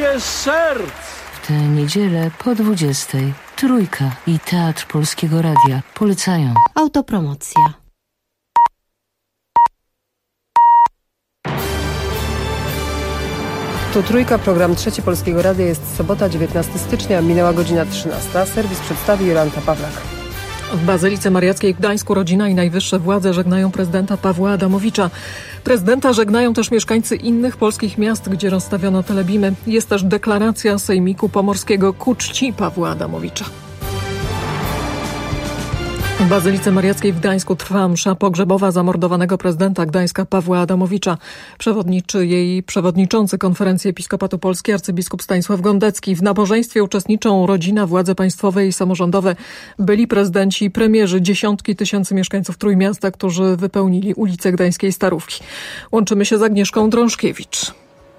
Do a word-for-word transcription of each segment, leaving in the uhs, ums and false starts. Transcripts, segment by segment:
bije serc. W tę niedzielę po dwudziestej Trójka i Teatr Polskiego Radia polecają. Autopromocja. Tu Trójka, program Trzeci Polskiego Radia. Jest sobota, dziewiętnastego stycznia, minęła godzina trzynasta. Serwis przedstawi Jolanta Pawlak. W Bazylice Mariackiej w Gdańsku rodzina i najwyższe władze żegnają prezydenta Pawła Adamowicza. Prezydenta żegnają też mieszkańcy innych polskich miast, gdzie rozstawiono telebimy. Jest też deklaracja Sejmiku Pomorskiego ku czci Pawła Adamowicza. W Bazylice Mariackiej w Gdańsku trwa msza pogrzebowa zamordowanego prezydenta Gdańska Pawła Adamowicza. Przewodniczy jej przewodniczący Konferencji Episkopatu Polski arcybiskup Stanisław Gondecki. W nabożeństwie uczestniczą rodzina, władze państwowe i samorządowe, byli prezydenci i premierzy, dziesiątki tysięcy mieszkańców Trójmiasta, którzy wypełnili ulice Gdańskiej Starówki. Łączymy się z Agnieszką Drążkiewicz.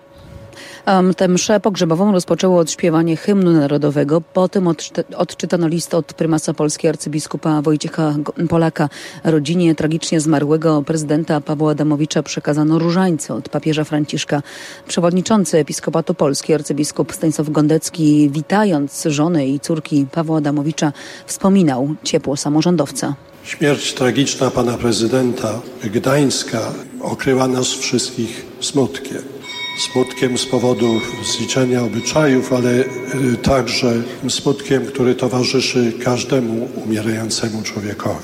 Tę mszę pogrzebową rozpoczęło odśpiewanie hymnu narodowego. Potem odczyta- odczytano list od prymasa Polski arcybiskupa Wojciecha Polaka. Rodzinie tragicznie zmarłego prezydenta Pawła Adamowicza przekazano różańce od papieża Franciszka. Przewodniczący Episkopatu Polski arcybiskup Stanisław Gondecki, witając żonę i córki Pawła Adamowicza, wspominał ciepło samorządowca. Śmierć tragiczna pana prezydenta Gdańska okryła nas wszystkich smutkiem. Smutkiem z powodu zliczenia obyczajów, ale także smutkiem, który towarzyszy każdemu umierającemu człowiekowi.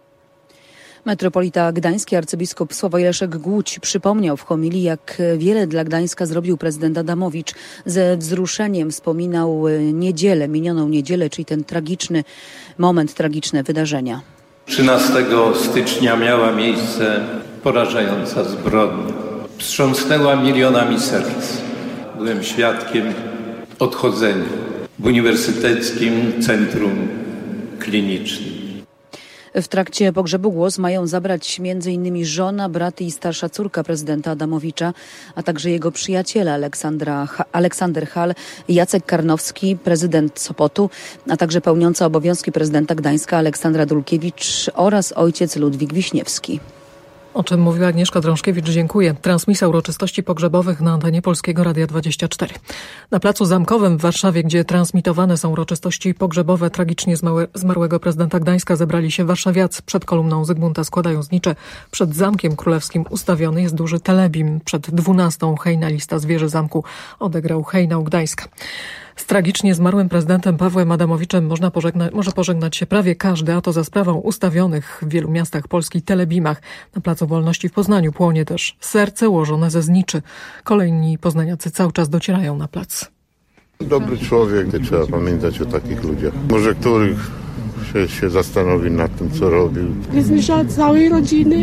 Metropolita gdański arcybiskup Sławoj Leszek Głódź przypomniał w homilii, jak wiele dla Gdańska zrobił prezydent Adamowicz. Ze wzruszeniem wspominał niedzielę, minioną niedzielę, czyli ten tragiczny moment, tragiczne wydarzenia. trzynastego stycznia miała miejsce porażająca zbrodnia. Wstrząsnęła milionami serc. Byłem świadkiem odchodzenia w Uniwersyteckim Centrum Klinicznym. W trakcie pogrzebu głos mają zabrać między innymi żona, brat i starsza córka prezydenta Adamowicza, a także jego przyjaciele Aleksandra, Aleksander Hall, Jacek Karnowski, prezydent Sopotu, a także pełniąca obowiązki prezydenta Gdańska Aleksandra Dulkiewicz oraz ojciec Ludwik Wiśniewski. O czym mówiła Agnieszka Drążkiewicz, dziękuję. Transmisja uroczystości pogrzebowych na antenie Polskiego Radia dwadzieścia cztery. Na Placu Zamkowym w Warszawie, gdzie transmitowane są uroczystości pogrzebowe tragicznie zmarłego prezydenta Gdańska, zebrali się warszawiacy. Przed kolumną Zygmunta składają znicze. Przed Zamkiem Królewskim ustawiony jest duży telebim. Przed dwunastą hejna lista zwierzy zamku odegrał hejnał Gdańska. Z tragicznie zmarłym prezydentem Pawłem Adamowiczem można pożegna- może pożegnać się prawie każdy, a to za sprawą ustawionych w wielu miastach Polski telebimach. Na Placu Wolności w Poznaniu płonie też serce ułożone ze zniczy. Kolejni poznaniacy cały czas docierają na plac. Dobry człowiek, nie trzeba pamiętać o takich ludziach. Może których się, się zastanowi nad tym, co robił. Jest myśl całej rodziny,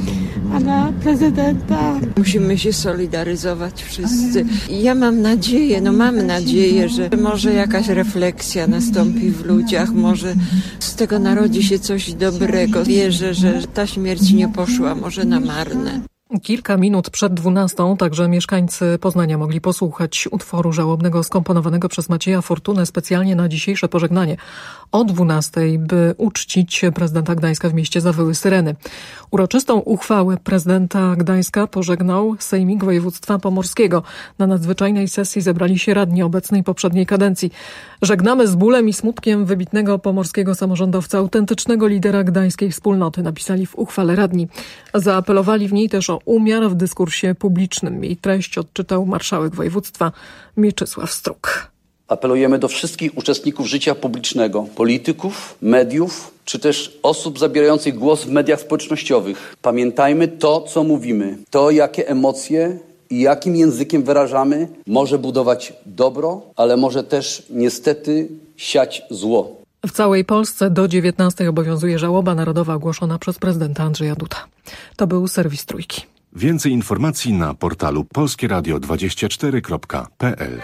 a na prezydenta. Musimy się solidaryzować wszyscy. I ja mam nadzieję, no mam nadzieję, że może jakaś refleksja nastąpi w ludziach, może z tego narodzi się coś dobrego. Wierzę, że ta śmierć nie poszła może na marne. Kilka minut przed dwunastą także mieszkańcy Poznania mogli posłuchać utworu żałobnego skomponowanego przez Macieja Fortunę specjalnie na dzisiejsze pożegnanie. O dwunastej, by uczcić prezydenta Gdańska w mieście zawyły syreny. Uroczystą uchwałę prezydenta Gdańska pożegnał Sejmik Województwa Pomorskiego. Na nadzwyczajnej sesji zebrali się radni obecnej poprzedniej kadencji. Żegnamy z bólem i smutkiem wybitnego pomorskiego samorządowca, autentycznego lidera gdańskiej wspólnoty, napisali w uchwale radni. Zaapelowali w niej też o umiar w dyskursie publicznym. Jej treść odczytał marszałek województwa Mieczysław Struk. Apelujemy do wszystkich uczestników życia publicznego, polityków, mediów, czy też osób zabierających głos w mediach społecznościowych. Pamiętajmy to, co mówimy, to jakie emocje i jakim językiem wyrażamy, może budować dobro, ale może też niestety siać zło. W całej Polsce do dziewiętnastej obowiązuje żałoba narodowa ogłoszona przez prezydenta Andrzeja Dudę. To był serwis Trójki. Więcej informacji na portalu polskie radio dwadzieścia cztery kropka p l.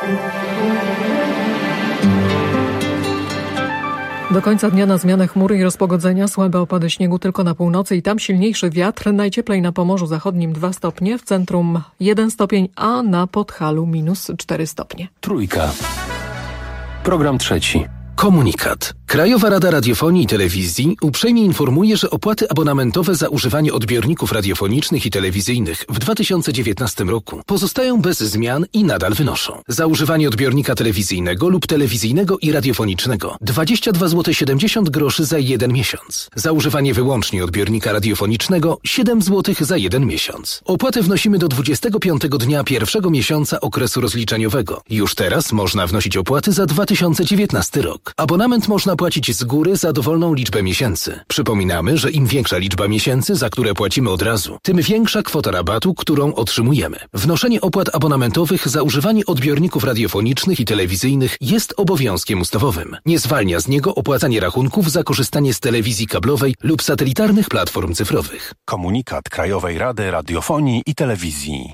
Do końca dnia na zmianę chmury i rozpogodzenia, słabe opady śniegu tylko na północy i tam silniejszy wiatr. Najcieplej na Pomorzu Zachodnim dwa stopnie, w centrum jeden stopień, a na Podhalu minus cztery stopnie. Trójka. Program trzeci. Komunikat. Krajowa Rada Radiofonii i Telewizji uprzejmie informuje, że opłaty abonamentowe za używanie odbiorników radiofonicznych i telewizyjnych w dwa tysiące dziewiętnastym roku pozostają bez zmian i nadal wynoszą. Za używanie odbiornika telewizyjnego lub telewizyjnego i radiofonicznego dwadzieścia dwa złote siedemdziesiąt groszy za jeden miesiąc. Za używanie wyłącznie odbiornika radiofonicznego siedem złotych za jeden miesiąc. Opłatę wnosimy do dwudziestego piątego dnia pierwszego miesiąca okresu rozliczeniowego. Już teraz można wnosić opłaty za dwa tysiące dziewiętnasty rok. Abonament można płacić z góry za dowolną liczbę miesięcy. Przypominamy, że im większa liczba miesięcy, za które płacimy od razu, tym większa kwota rabatu, którą otrzymujemy. Wnoszenie opłat abonamentowych za używanie odbiorników radiofonicznych i telewizyjnych jest obowiązkiem ustawowym. Nie zwalnia z niego opłacanie rachunków za korzystanie z telewizji kablowej lub satelitarnych platform cyfrowych. Komunikat Krajowej Rady Radiofonii i Telewizji.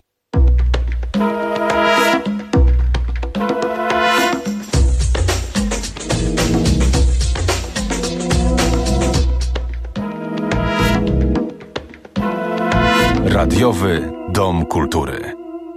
Radiowy Dom Kultury.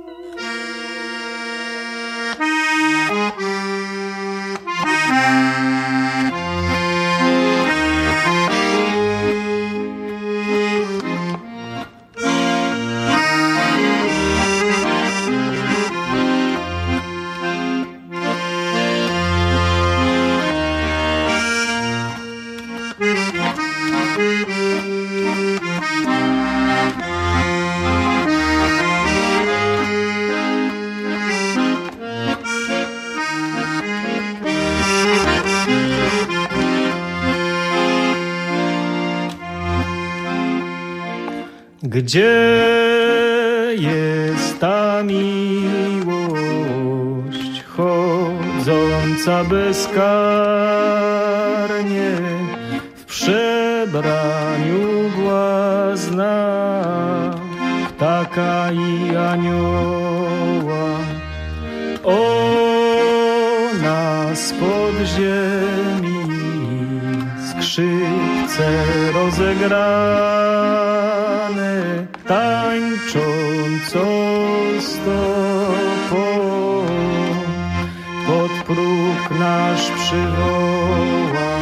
Gdzie jest ta miłość chodząca bezkarnie w przebraniu błazna, ptaka i anioła? Ona spod ziemi skrzypce rozegrane tańcząco stopą pod próg nasz przywoła.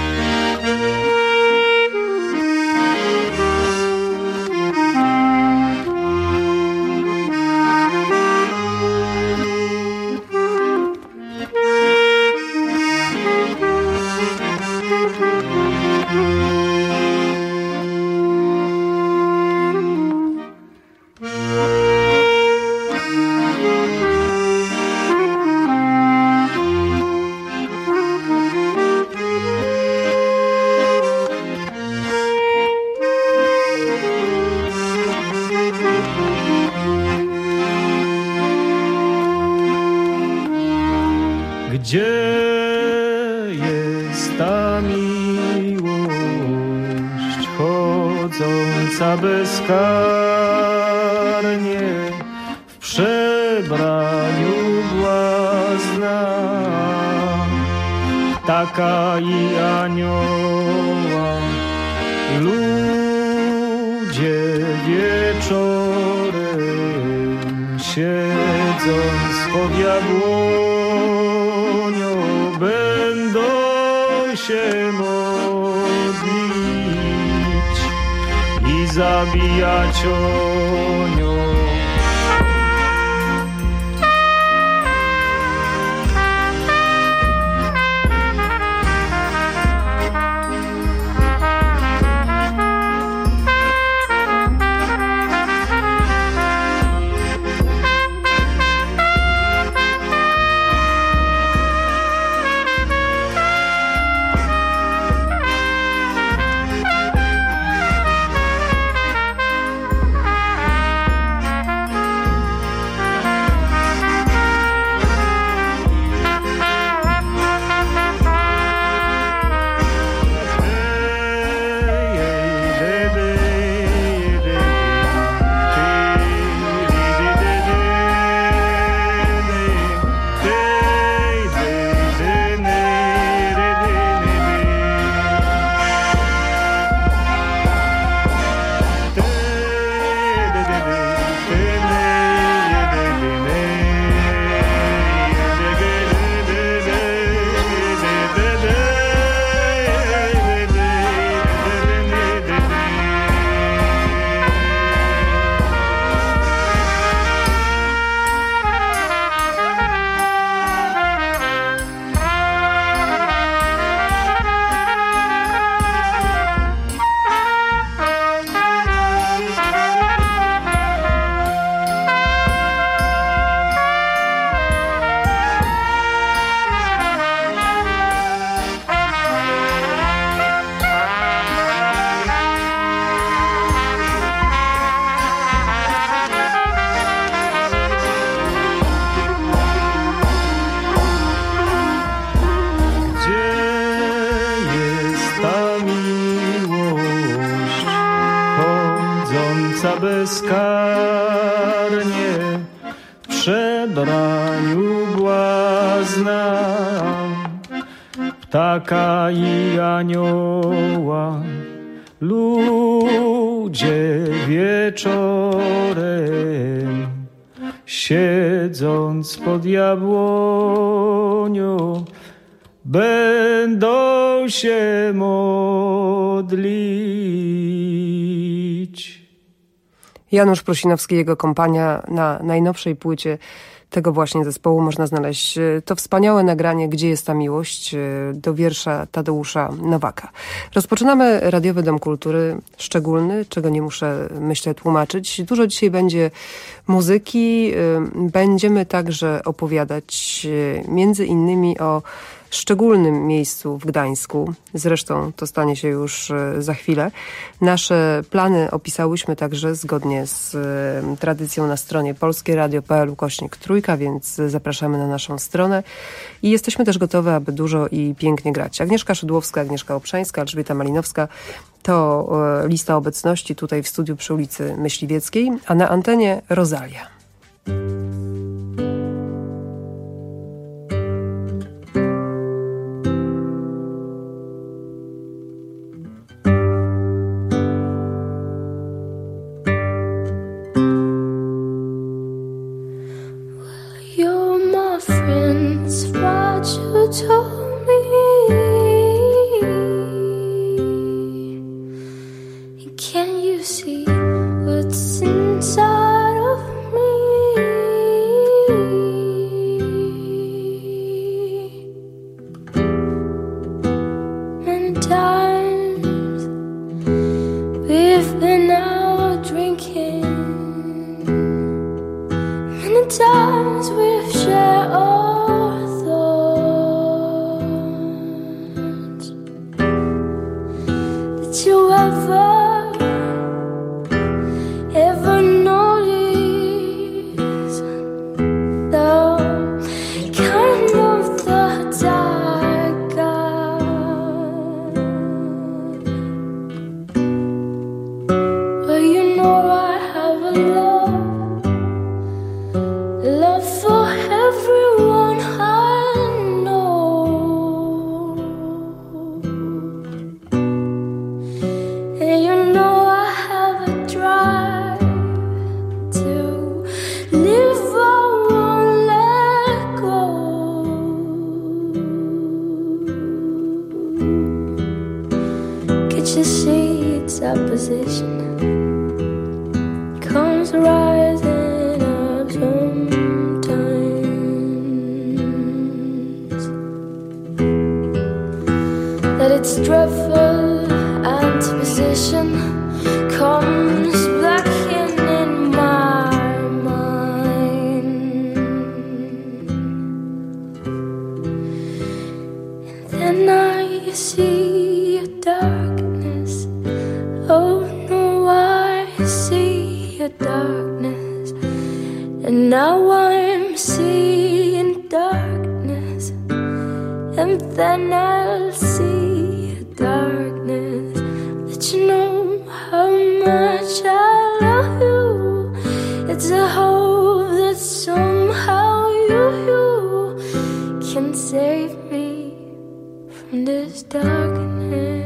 Gdzie jest ta miłość chodząca bezkarnie w przebraniu błazna, ptaka i anioła? Ludzie wieczorem siedząc pod jabłonią będą się modlić i zabijać onią. bezkarnie w przebraniu błazna, ptaka i anioła. Ludzie wieczorem, siedząc pod jabłonią, będą się modlić. Janusz Prusinowski i jego kompania na najnowszej płycie tego właśnie zespołu można znaleźć to wspaniałe nagranie Gdzie jest ta miłość do wiersza Tadeusza Nowaka. Rozpoczynamy Radiowy Dom Kultury szczególny, czego nie muszę, myślę, tłumaczyć. Dużo dzisiaj będzie muzyki. Będziemy także opowiadać między innymi o szczególnym miejscu w Gdańsku. Zresztą to stanie się już za chwilę. Nasze plany opisałyśmy także zgodnie z tradycją na stronie polskieradio kropka p l ukośnik trójka, więc zapraszamy na naszą stronę. I jesteśmy też gotowe, aby dużo i pięknie grać. Agnieszka Szydłowska, Agnieszka Obszańska, Elżbieta Malinowska to lista obecności tutaj w studiu przy ulicy Myśliwieckiej, a na antenie Rosalia. Told me, can you see what's inside of me? Many times we've been out drinking, many times we've shared all. Did you ever, ever notice the kind of the dark God? Well, you know I have a love, love for everyone I know. And you know I have a drive to live, I won't let go. Can't you see its opposition comes rising up sometimes, that it's dreadful antiposition comes back in, in my mind. And then I see a darkness. Oh no, I see a darkness. And now I'm seeing darkness. And then I'll see a darkness. Let you know how much I love you. It's a hope that somehow you, you can save me from this darkness.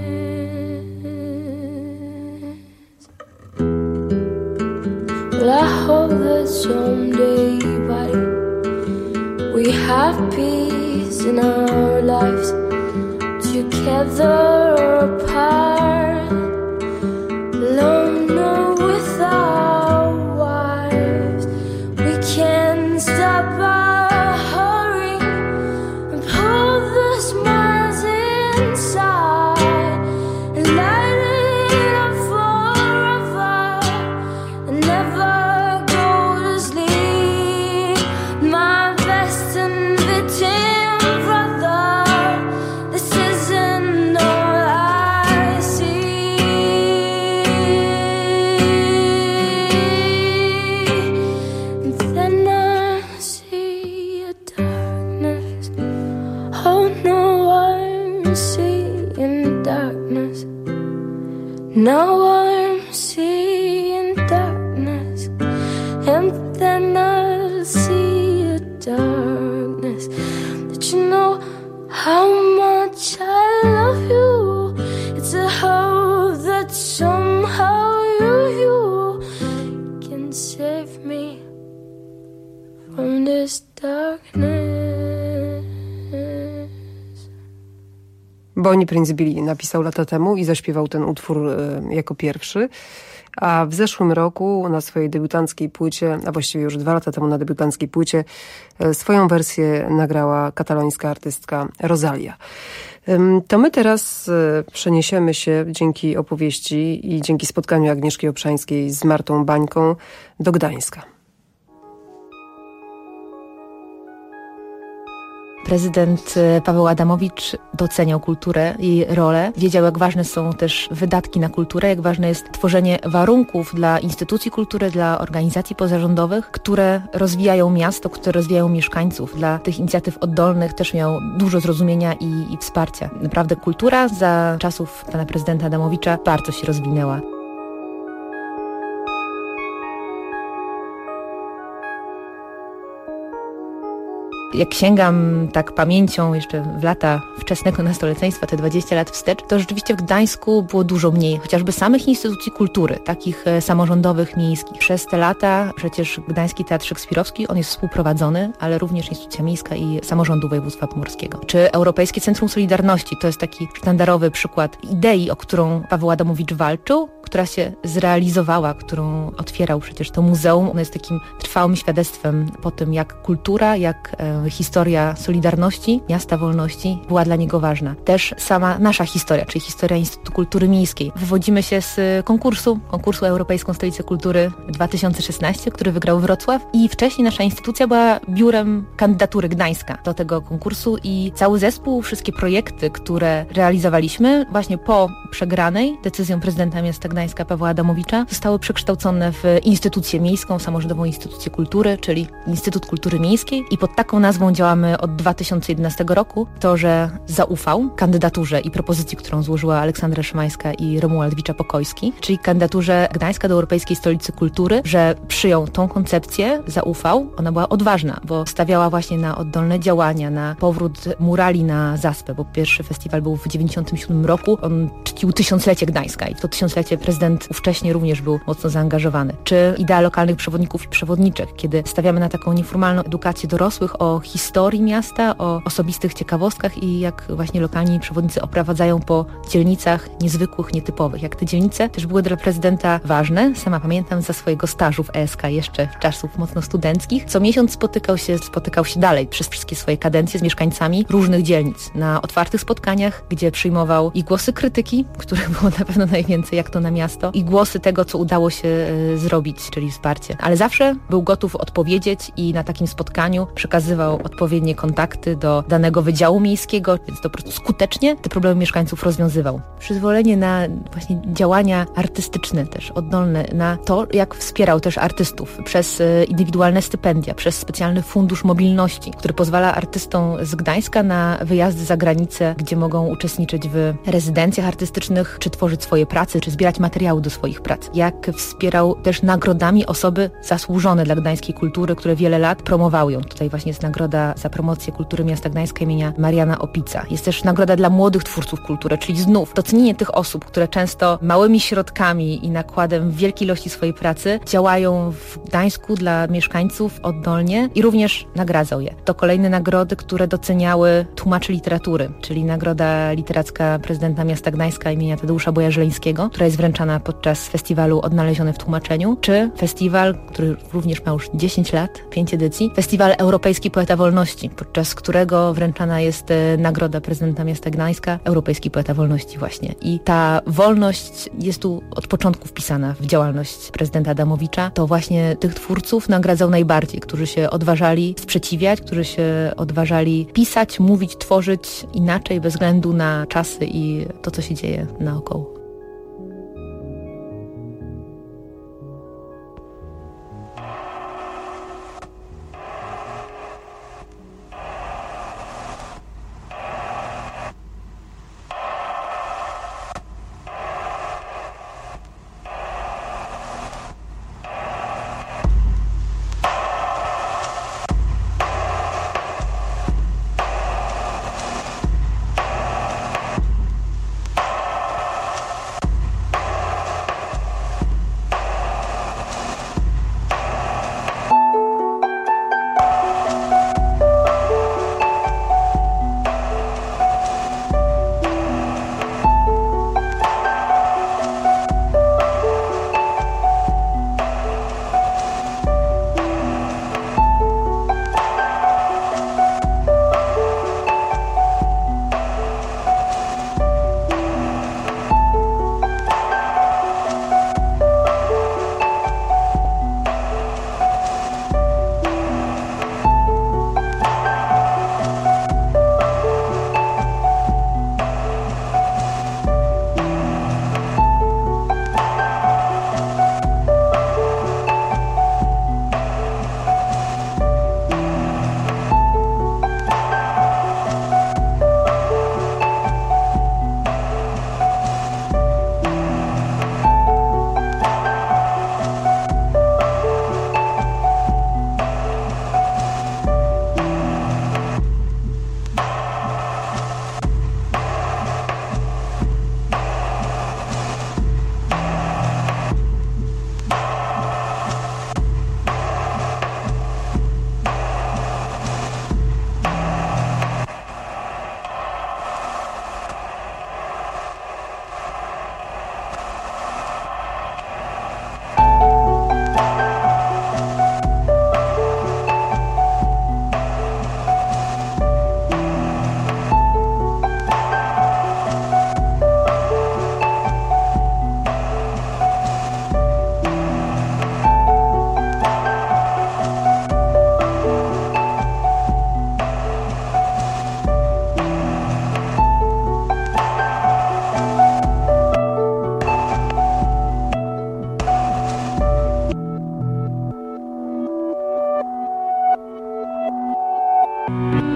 Well, I hope that someday, buddy, we have peace in our lives, together or apart, alone or with our wives. We can stop our hurry and pull the smiles inside and light it up forever and never go to sleep. My best invitation, brother, this isn't all I see. And then I see a darkness. Oh no, I'm seeing darkness. Now I'm seeing darkness. darkness, that you know how much I love you. It's a hope that somehow you, you can save me from this darkness. Bonnie Prince Billy napisał lata temu i zaśpiewał ten utwór jako pierwszy. A w zeszłym roku na swojej debiutanckiej płycie, a właściwie już dwa lata temu na debiutanckiej płycie, swoją wersję nagrała katalońska artystka Rosalia. To my teraz przeniesiemy się dzięki opowieści i dzięki spotkaniu Agnieszki Obszańskiej z Martą Bańką do Gdańska. Prezydent Paweł Adamowicz doceniał kulturę i rolę. Wiedział, jak ważne są też wydatki na kulturę, jak ważne jest tworzenie warunków dla instytucji kultury, dla organizacji pozarządowych, które rozwijają miasto, które rozwijają mieszkańców. Dla tych inicjatyw oddolnych też miał dużo zrozumienia i, i wsparcia. Naprawdę kultura za czasów pana prezydenta Adamowicza bardzo się rozwinęła. Jak sięgam tak pamięcią jeszcze w lata wczesnego nastoleństwa, te dwadzieścia lat wstecz, to rzeczywiście w Gdańsku było dużo mniej, chociażby samych instytucji kultury, takich samorządowych, miejskich. Przez te lata przecież Gdański Teatr Szekspirowski, on jest współprowadzony, ale również instytucja miejska i samorządu województwa pomorskiego. Czy Europejskie Centrum Solidarności, to jest taki sztandarowy przykład idei, o którą Paweł Adamowicz walczył, która się zrealizowała, którą otwierał przecież to muzeum. Ono jest takim trwałym świadectwem po tym, jak kultura, jak e, historia Solidarności, Miasta Wolności była dla niego ważna. Też sama nasza historia, czyli historia Instytutu Kultury Miejskiej. Wywodzimy się z konkursu, konkursu Europejską Stolicę Kultury dwa tysiące szesnaście, który wygrał Wrocław i wcześniej nasza instytucja była biurem kandydatury Gdańska do tego konkursu i cały zespół, wszystkie projekty, które realizowaliśmy właśnie po przegranej decyzją prezydenta miasta Gdańska Pawła Adamowicza zostały przekształcone w instytucję miejską, samorządową instytucję kultury, czyli Instytut Kultury Miejskiej i pod taką nazwą działamy od dwa tysiące jedenastego roku. To, że zaufał kandydaturze i propozycji, którą złożyła Aleksandra Szymańska i Romuald Wicza-Pokojski, czyli kandydaturze Gdańska do Europejskiej Stolicy Kultury, że przyjął tą koncepcję, zaufał. Ona była odważna, bo stawiała właśnie na oddolne działania, na powrót murali na Zaspę, bo pierwszy festiwal był w dziewięćdziesiątym siódmym roku. On czcił tysiąclecie Gdańska i w to tysiąclecie prezydent ówcześnie również był mocno zaangażowany. Czy idea lokalnych przewodników i przewodniczek, kiedy stawiamy na taką nieformalną edukację dorosłych o historii miasta, o osobistych ciekawostkach i jak właśnie lokalni przewodnicy oprowadzają po dzielnicach niezwykłych, nietypowych. Jak te dzielnice też były dla prezydenta ważne. Sama pamiętam za swojego stażu w E S K jeszcze w czasów mocno studenckich. Co miesiąc spotykał się, spotykał się dalej przez wszystkie swoje kadencje z mieszkańcami różnych dzielnic. Na otwartych spotkaniach, gdzie przyjmował i głosy krytyki, których było na pewno najwięcej, jak to na miasto, i głosy tego, co udało się y, zrobić, czyli wsparcie. Ale zawsze był gotów odpowiedzieć i na takim spotkaniu przekazywał odpowiednie kontakty do danego wydziału miejskiego, więc to po prostu skutecznie te problemy mieszkańców rozwiązywał. Przyzwolenie na właśnie działania artystyczne też, oddolne, na to, jak wspierał też artystów przez y, indywidualne stypendia, przez specjalny fundusz mobilności, który pozwala artystom z Gdańska na wyjazdy za granicę, gdzie mogą uczestniczyć w rezydencjach artystycznych, czy tworzyć swoje prace, czy zbierać materiały do swoich prac. Jak wspierał też nagrodami osoby zasłużone dla gdańskiej kultury, które wiele lat promowały ją. Tutaj właśnie jest nagroda za promocję kultury miasta Gdańska imienia Mariana Opica. Jest też nagroda dla młodych twórców kultury, czyli znów docenienie tych osób, które często małymi środkami i nakładem wielkiej ilości swojej pracy działają w Gdańsku dla mieszkańców oddolnie i również nagradzał je. To kolejne nagrody, które doceniały tłumaczy literatury, czyli nagroda literacka prezydenta miasta Gdańska imienia Tadeusza Bojarzeleńskiego, która jest wręczana podczas festiwalu Odnalezione w tłumaczeniu, czy festiwal, który również ma już dziesięć lat, pięć edycji, festiwal Europejski Poeta Wolności, podczas którego wręczana jest nagroda prezydenta miasta Gdańska, Europejski Poeta Wolności właśnie. I ta wolność jest tu od początku wpisana w działalność prezydenta Adamowicza. To właśnie tych twórców nagradzał najbardziej, którzy się odważali sprzeciwiać, którzy się odważali pisać, mówić, tworzyć inaczej, bez względu na czasy i to, co się dzieje naokoło.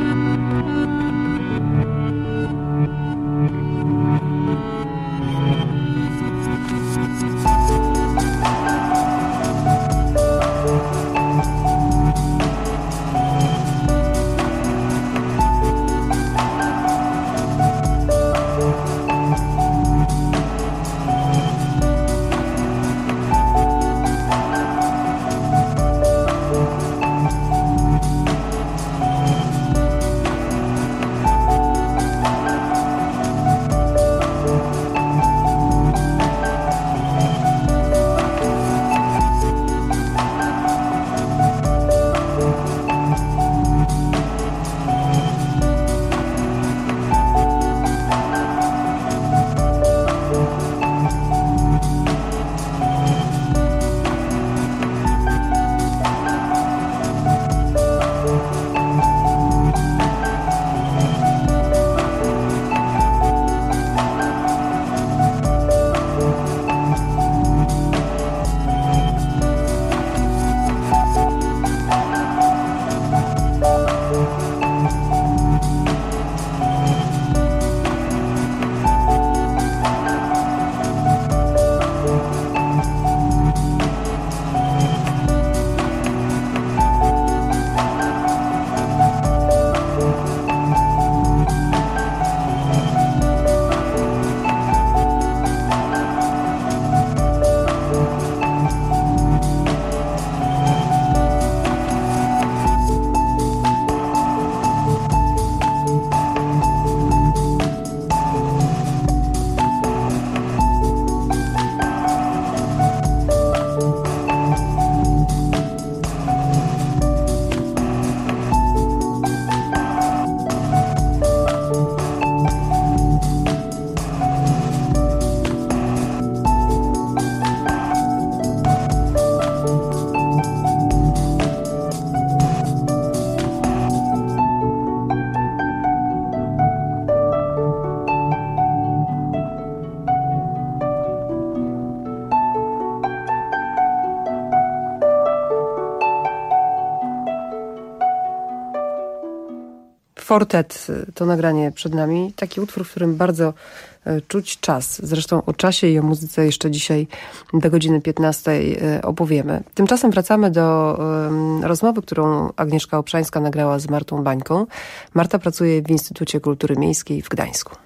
Fortet, to nagranie przed nami. Taki utwór, w którym bardzo czuć czas. Zresztą o czasie i o muzyce jeszcze dzisiaj do godziny piętnastej opowiemy. Tymczasem wracamy do um, rozmowy, którą Agnieszka Obszańska nagrała z Martą Bańką. Marta pracuje w Instytucie Kultury Miejskiej w Gdańsku.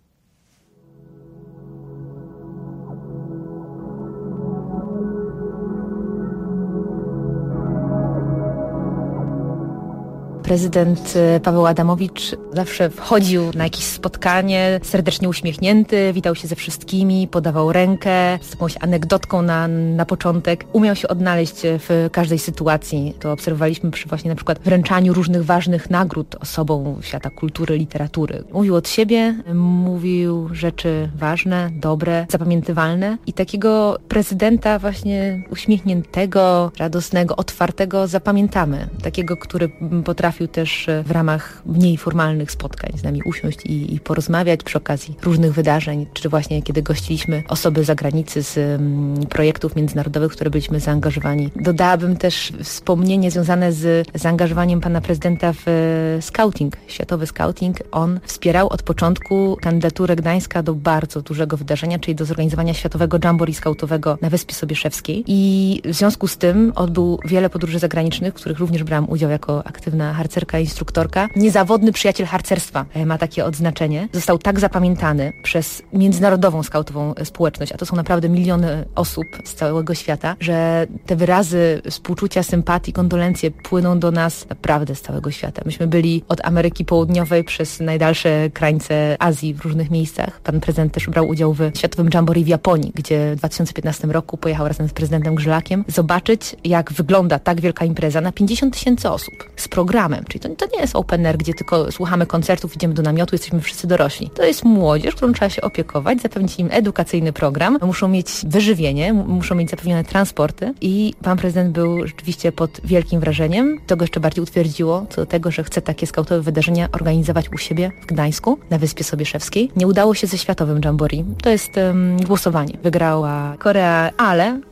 Prezydent Paweł Adamowicz zawsze wchodził na jakieś spotkanie serdecznie uśmiechnięty, witał się ze wszystkimi, podawał rękę z jakąś anegdotką na, na początek. Umiał się odnaleźć w każdej sytuacji. To obserwowaliśmy przy właśnie na przykład wręczaniu różnych ważnych nagród osobom świata kultury, literatury. Mówił od siebie, mówił rzeczy ważne, dobre, zapamiętywalne i takiego prezydenta właśnie uśmiechniętego, radosnego, otwartego zapamiętamy. Takiego, który potrafił też w ramach mniej formalnych spotkań z nami usiąść i, i porozmawiać przy okazji różnych wydarzeń, czy właśnie kiedy gościliśmy osoby z zagranicy z um, projektów międzynarodowych, w które byliśmy zaangażowani. Dodałabym też wspomnienie związane z zaangażowaniem pana prezydenta w e, scouting, światowy scouting. On wspierał od początku kandydaturę Gdańska do bardzo dużego wydarzenia, czyli do zorganizowania światowego jamboree scoutowego na Wyspie Sobieszewskiej i w związku z tym odbył wiele podróży zagranicznych, w których również brałam udział jako aktywna harcerka, instruktorka. Niezawodny przyjaciel harcerstwa ma takie odznaczenie. Został tak zapamiętany przez międzynarodową skautową społeczność, a to są naprawdę miliony osób z całego świata, że te wyrazy współczucia, sympatii, kondolencje płyną do nas naprawdę z całego świata. Myśmy byli od Ameryki Południowej przez najdalsze krańce Azji w różnych miejscach. Pan prezydent też brał udział w Światowym Jamboree w Japonii, gdzie w dwa tysiące piętnastym roku pojechał razem z prezydentem Grzelakiem zobaczyć, jak wygląda tak wielka impreza na pięćdziesiąt tysięcy osób z programem. Czyli to, to nie jest open air, gdzie tylko słuchamy koncertów, idziemy do namiotu, jesteśmy wszyscy dorośli. To jest młodzież, którą trzeba się opiekować, zapewnić im edukacyjny program, muszą mieć wyżywienie, muszą mieć zapewnione transporty i pan prezydent był rzeczywiście pod wielkim wrażeniem. To go jeszcze bardziej utwierdziło co do tego, że chce takie skautowe wydarzenia organizować u siebie w Gdańsku, na Wyspie Sobieszewskiej. Nie udało się ze Światowym Jamboree. To jest um, głosowanie. Wygrała Korea, ale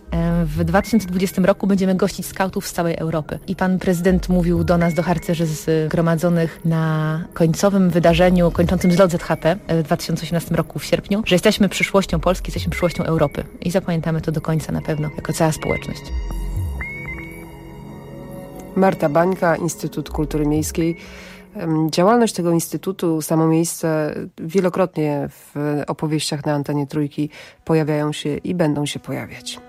W dwa tysiące dwudziestym roku będziemy gościć skautów z całej Europy. I pan prezydent mówił do nas, do harcerzy zgromadzonych na końcowym wydarzeniu kończącym zlot Z H P w dwa tysiące osiemnastym roku w sierpniu, że jesteśmy przyszłością Polski, jesteśmy przyszłością Europy. I zapamiętamy to do końca na pewno, jako cała społeczność. Marta Bańka, Instytut Kultury Miejskiej. Działalność tego instytutu, samo miejsce wielokrotnie w opowieściach na antenie Trójki pojawiają się i będą się pojawiać.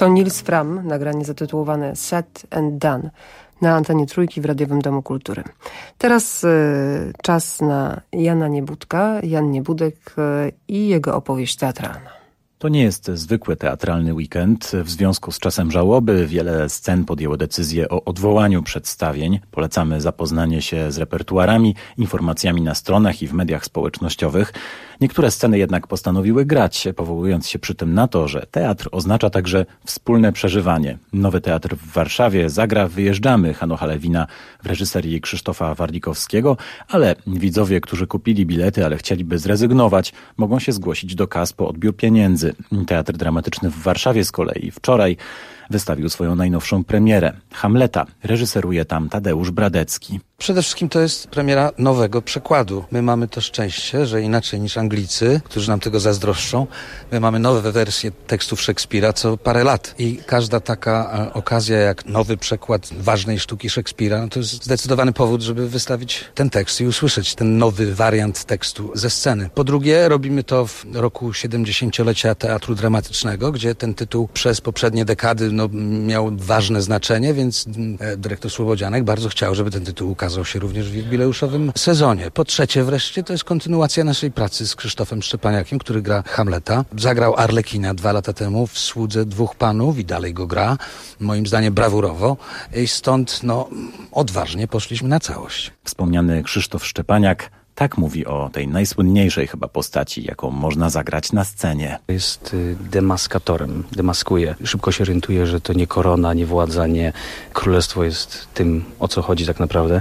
To Nils Fram, nagranie zatytułowane Said and Done na antenie Trójki w Radiowym Domu Kultury. Teraz y, czas na Jana Niebudka, Jan Niebudek y, i jego opowieść teatralna. To nie jest zwykły teatralny weekend. W związku z czasem żałoby wiele scen podjęło decyzję o odwołaniu przedstawień. Polecamy zapoznanie się z repertuarami, informacjami na stronach i w mediach społecznościowych. Niektóre sceny jednak postanowiły grać, powołując się przy tym na to, że teatr oznacza także wspólne przeżywanie. Nowy teatr w Warszawie zagra Wyjeżdżamy Hanocha Lewina w reżyserii Krzysztofa Warlikowskiego, ale widzowie, którzy kupili bilety, ale chcieliby zrezygnować, mogą się zgłosić do kas po odbiór pieniędzy. Teatr Dramatyczny w Warszawie z kolei wczoraj wystawił swoją najnowszą premierę. Hamleta reżyseruje tam Tadeusz Bradecki. Przede wszystkim to jest premiera nowego przekładu. My mamy to szczęście, że inaczej niż Anglicy, którzy nam tego zazdroszczą, my mamy nowe wersje tekstów Szekspira co parę lat. I każda taka okazja jak nowy przekład ważnej sztuki Szekspira, no to jest zdecydowany powód, żeby wystawić ten tekst i usłyszeć ten nowy wariant tekstu ze sceny. Po drugie, robimy to w roku siedemdziesięciolecia Teatru Dramatycznego, gdzie ten tytuł przez poprzednie dekady no, miał ważne znaczenie, więc dyrektor Słobodzianek bardzo chciał, żeby ten tytuł ukazał się również w jubileuszowym sezonie. Po trzecie wreszcie to jest kontynuacja naszej pracy z Krzysztofem Szczepaniakiem, który gra Hamleta. Zagrał Arlekina dwa lata temu w Słudze dwóch panów i dalej go gra. Moim zdaniem brawurowo. I stąd no odważnie poszliśmy na całość. Wspomniany Krzysztof Szczepaniak tak mówi o tej najsłynniejszej chyba postaci, jaką można zagrać na scenie. Jest demaskatorem, demaskuje. Szybko się orientuje, że to nie korona, nie władza, nie królestwo jest tym, o co chodzi tak naprawdę,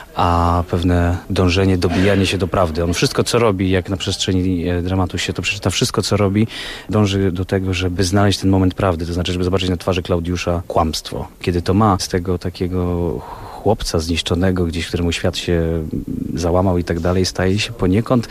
a pewne dążenie, dobijanie się do prawdy. On wszystko, co robi, jak na przestrzeni dramatu się to przeczyta, wszystko, co robi, dąży do tego, żeby znaleźć ten moment prawdy, to znaczy, żeby zobaczyć na twarzy Klaudiusza kłamstwo. Kiedy to ma z tego takiego chłopca zniszczonego gdzieś, któremu świat się załamał i tak dalej, staje się poniekąd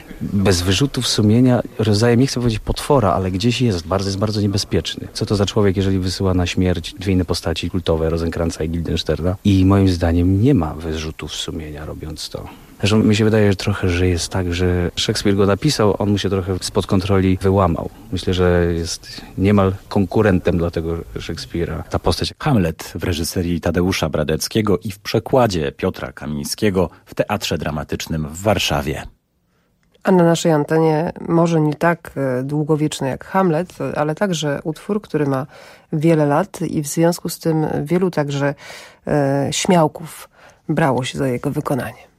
bez wyrzutów sumienia rodzajem, nie chcę powiedzieć potwora, ale gdzieś jest, bardzo, jest bardzo niebezpieczny. Co to za człowiek, jeżeli wysyła na śmierć dwie inne postaci kultowe, Rosenkrantza i Guildensterna? I moim zdaniem nie ma wyrzutów sumienia robiąc to. Zresztą mi się wydaje, że trochę, że jest tak, że Szekspir go napisał, on mu się trochę spod kontroli wyłamał. Myślę, że jest niemal konkurentem dla tego Szekspira. Ta postać Hamlet w reżyserii Tadeusza Bradeckiego i w przekładzie Piotra Kamińskiego w Teatrze Dramatycznym w Warszawie. A na naszej antenie może nie tak długowieczny jak Hamlet, ale także utwór, który ma wiele lat i w związku z tym wielu także e, śmiałków brało się za jego wykonanie.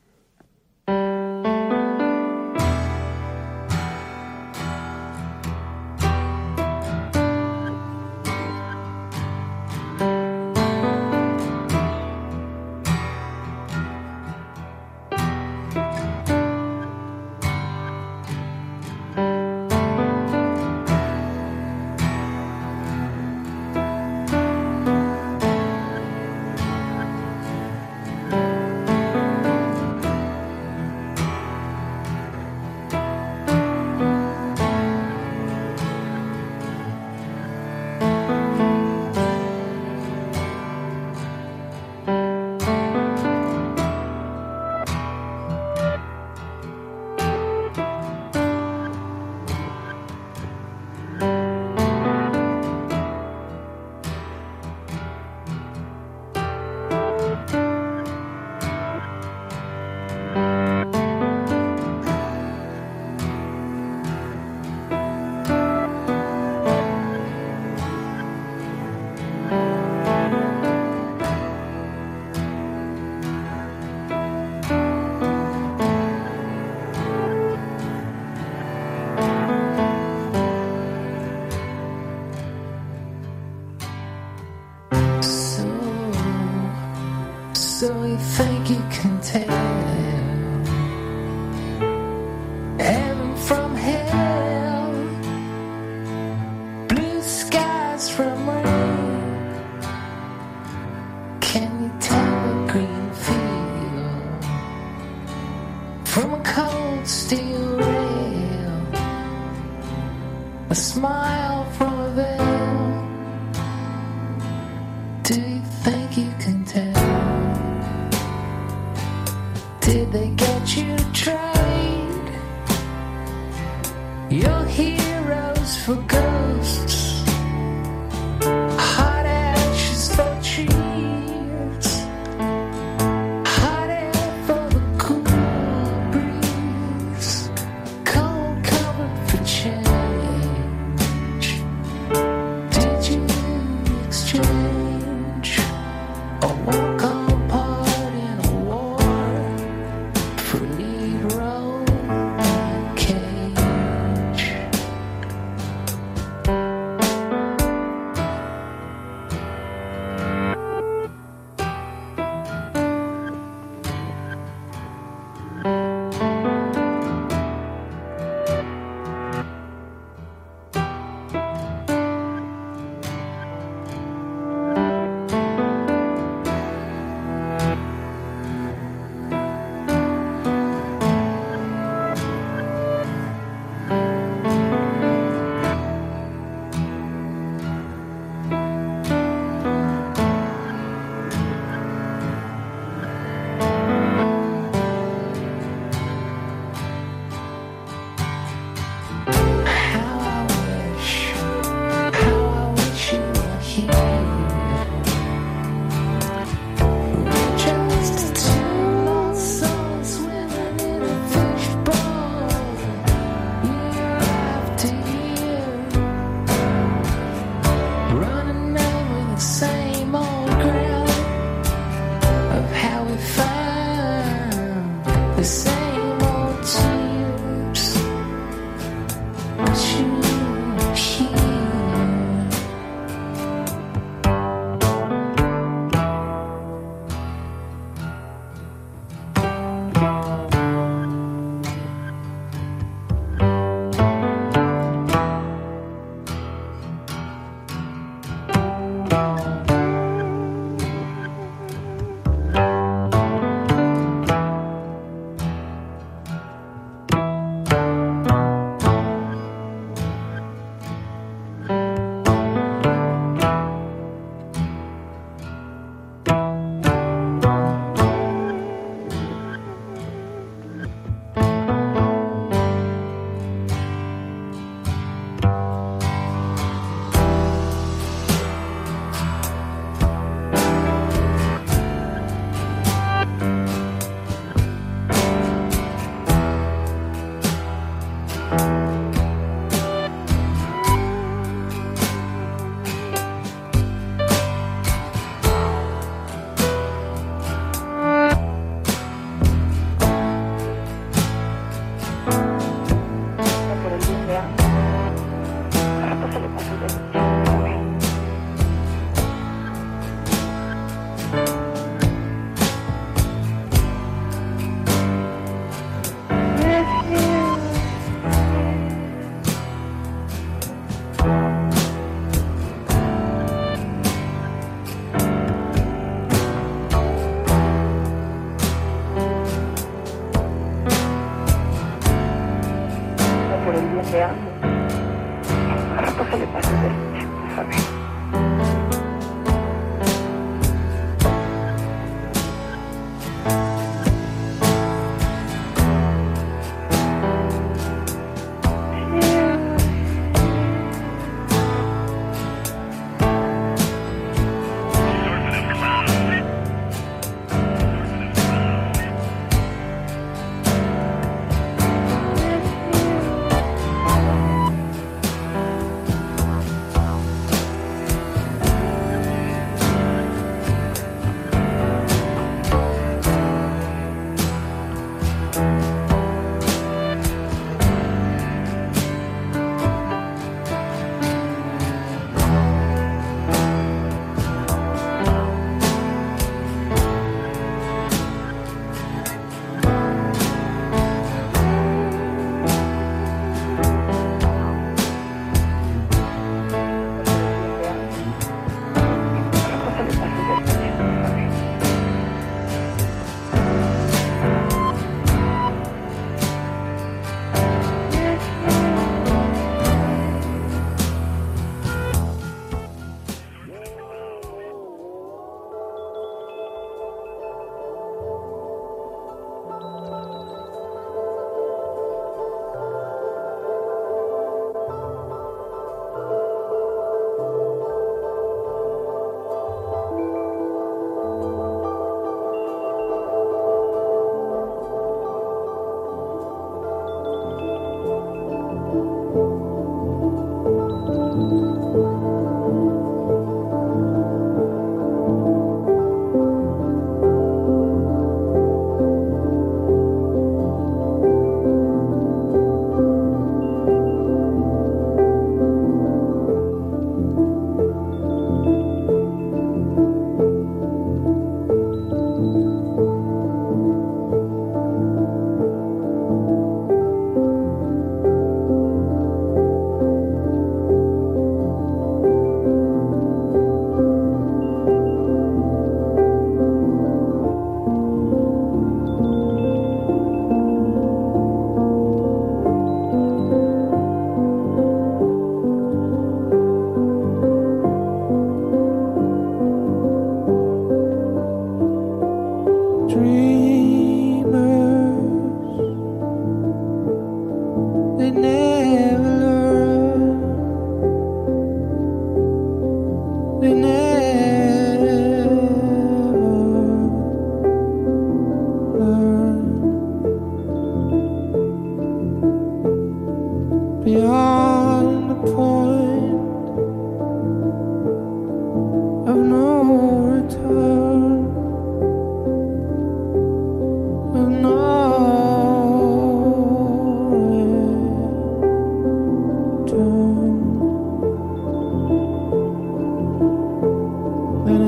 So you think you can tell heaven from hell, blue skies from rain? Can you tell a green field from a cold steel rail, a smile from a veil? Do you think you can tell? Did they get you to trade your heroes for ghosts?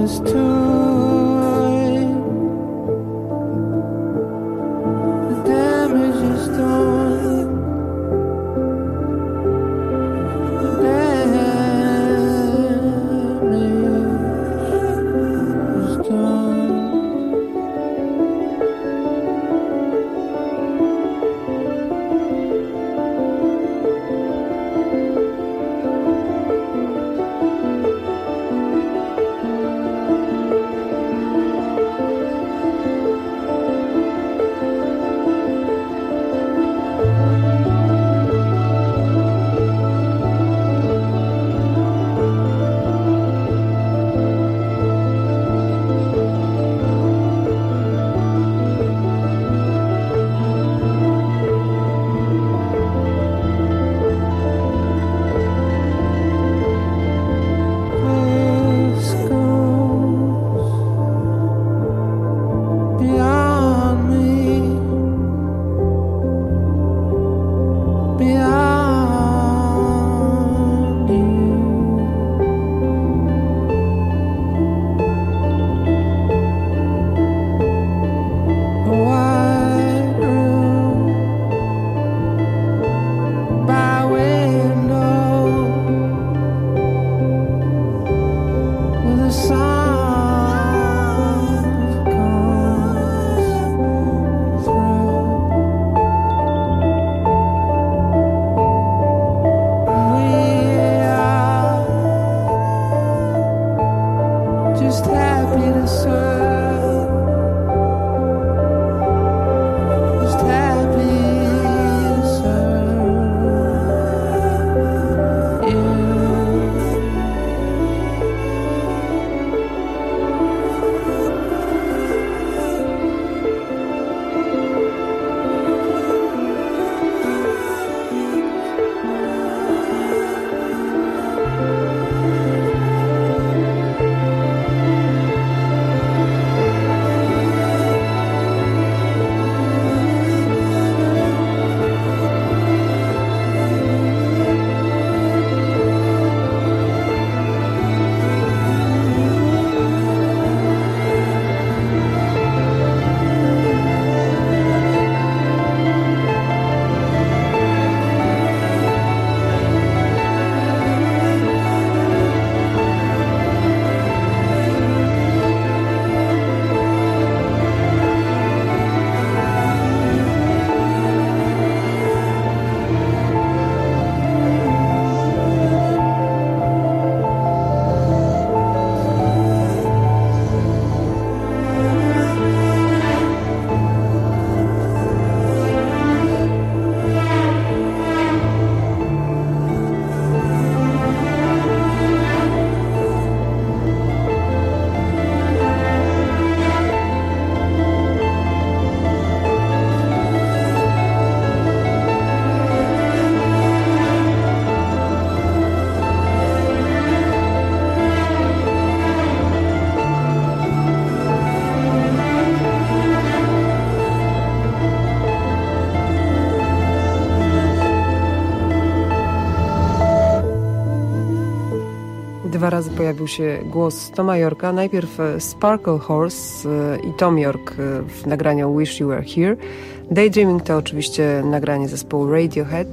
Dwa razy pojawił się głos Toma Yorka. Najpierw Sparkle Horse i Tom York w nagraniu Wish You Were Here. Daydreaming to oczywiście nagranie zespołu Radiohead,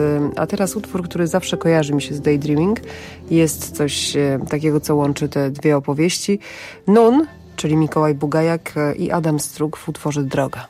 a teraz utwór, który zawsze kojarzy mi się z Daydreaming. Jest coś takiego, co łączy te dwie opowieści. Nun, czyli Mikołaj Bugajak i Adam Strug w utworze Droga.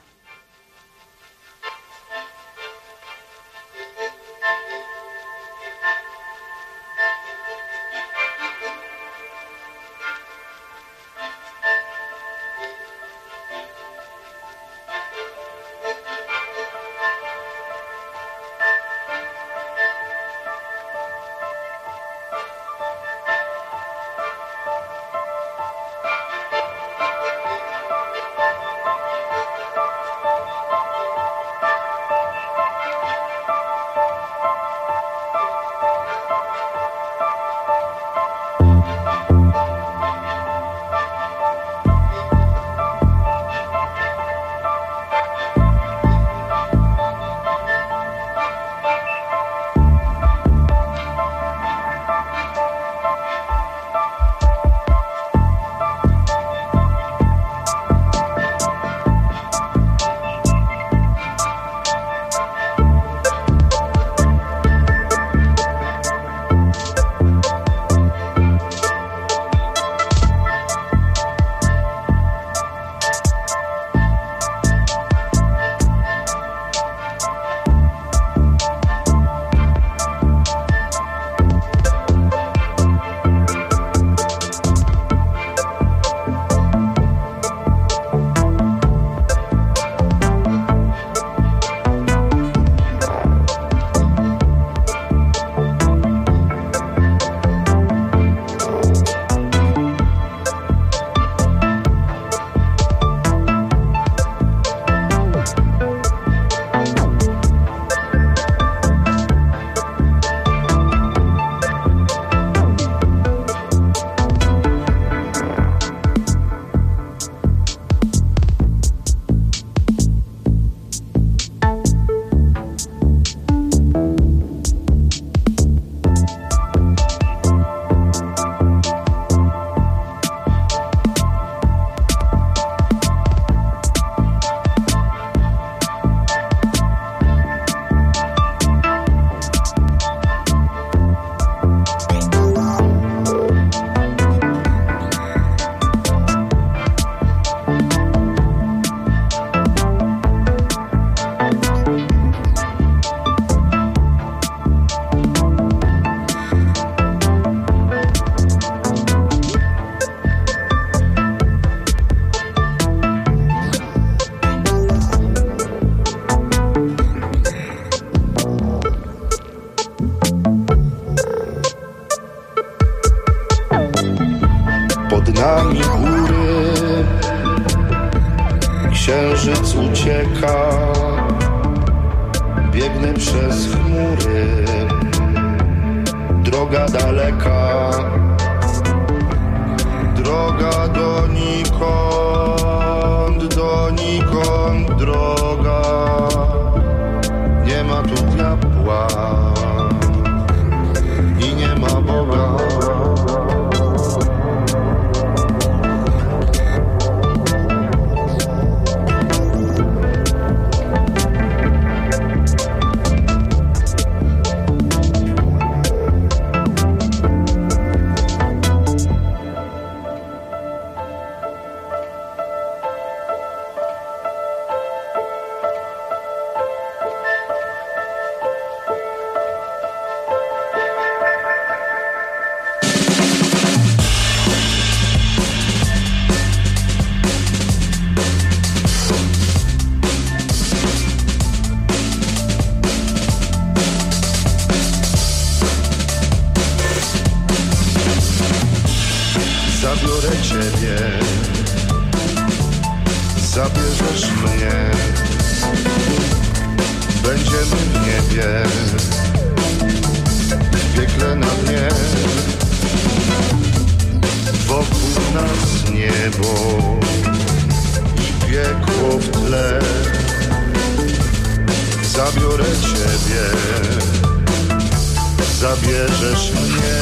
Pod nami góry, księżyc ucieka, biegnę przez chmury, droga daleka, droga donikąd, donikąd droga, nie ma tu diabła i nie ma Boga. Zabiorę ciebie, zabierzesz mnie, będziemy w niebie, w piekle na dnie, wokół nas niebo i piekło w tle. Zabiorę ciebie, zabierzesz mnie.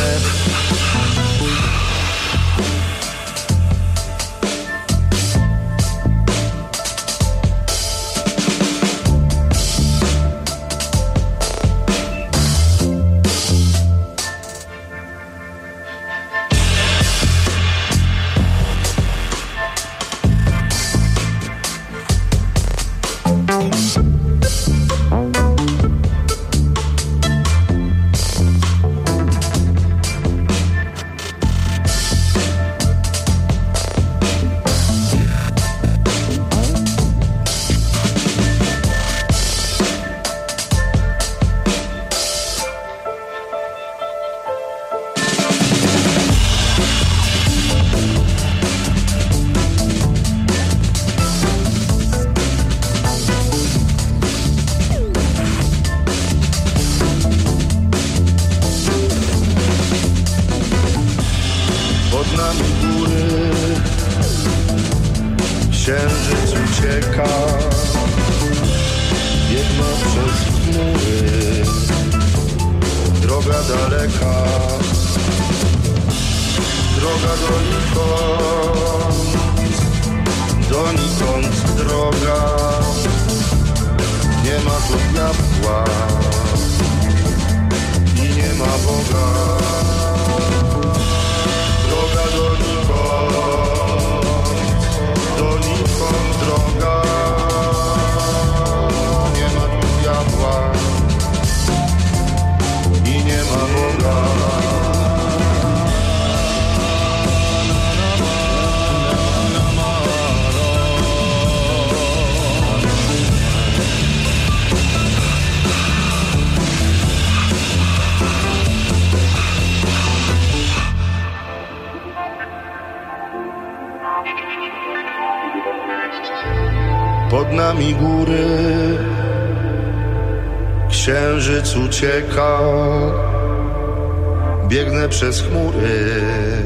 Księżyc ucieka, biegną przez chmury, droga daleka, droga donikąd, donikąd droga, nie ma tu diabła i nie ma Boga. Droga donikąd, donikąd droga, nie ma tu diabła i nie ma Boga. Pod nami góry, księżyc ucieka, biegnę przez chmury,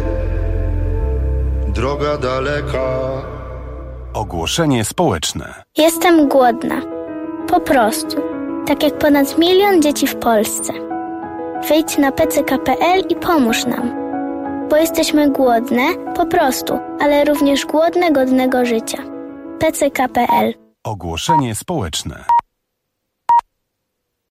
droga daleka. Ogłoszenie społeczne. Jestem głodna. Po prostu. Tak jak ponad milion dzieci w Polsce. Wejdź na p c k kropka p l i pomóż nam. Bo jesteśmy głodne, po prostu, ale również głodne godnego życia. p c k kropka p l. Ogłoszenie społeczne.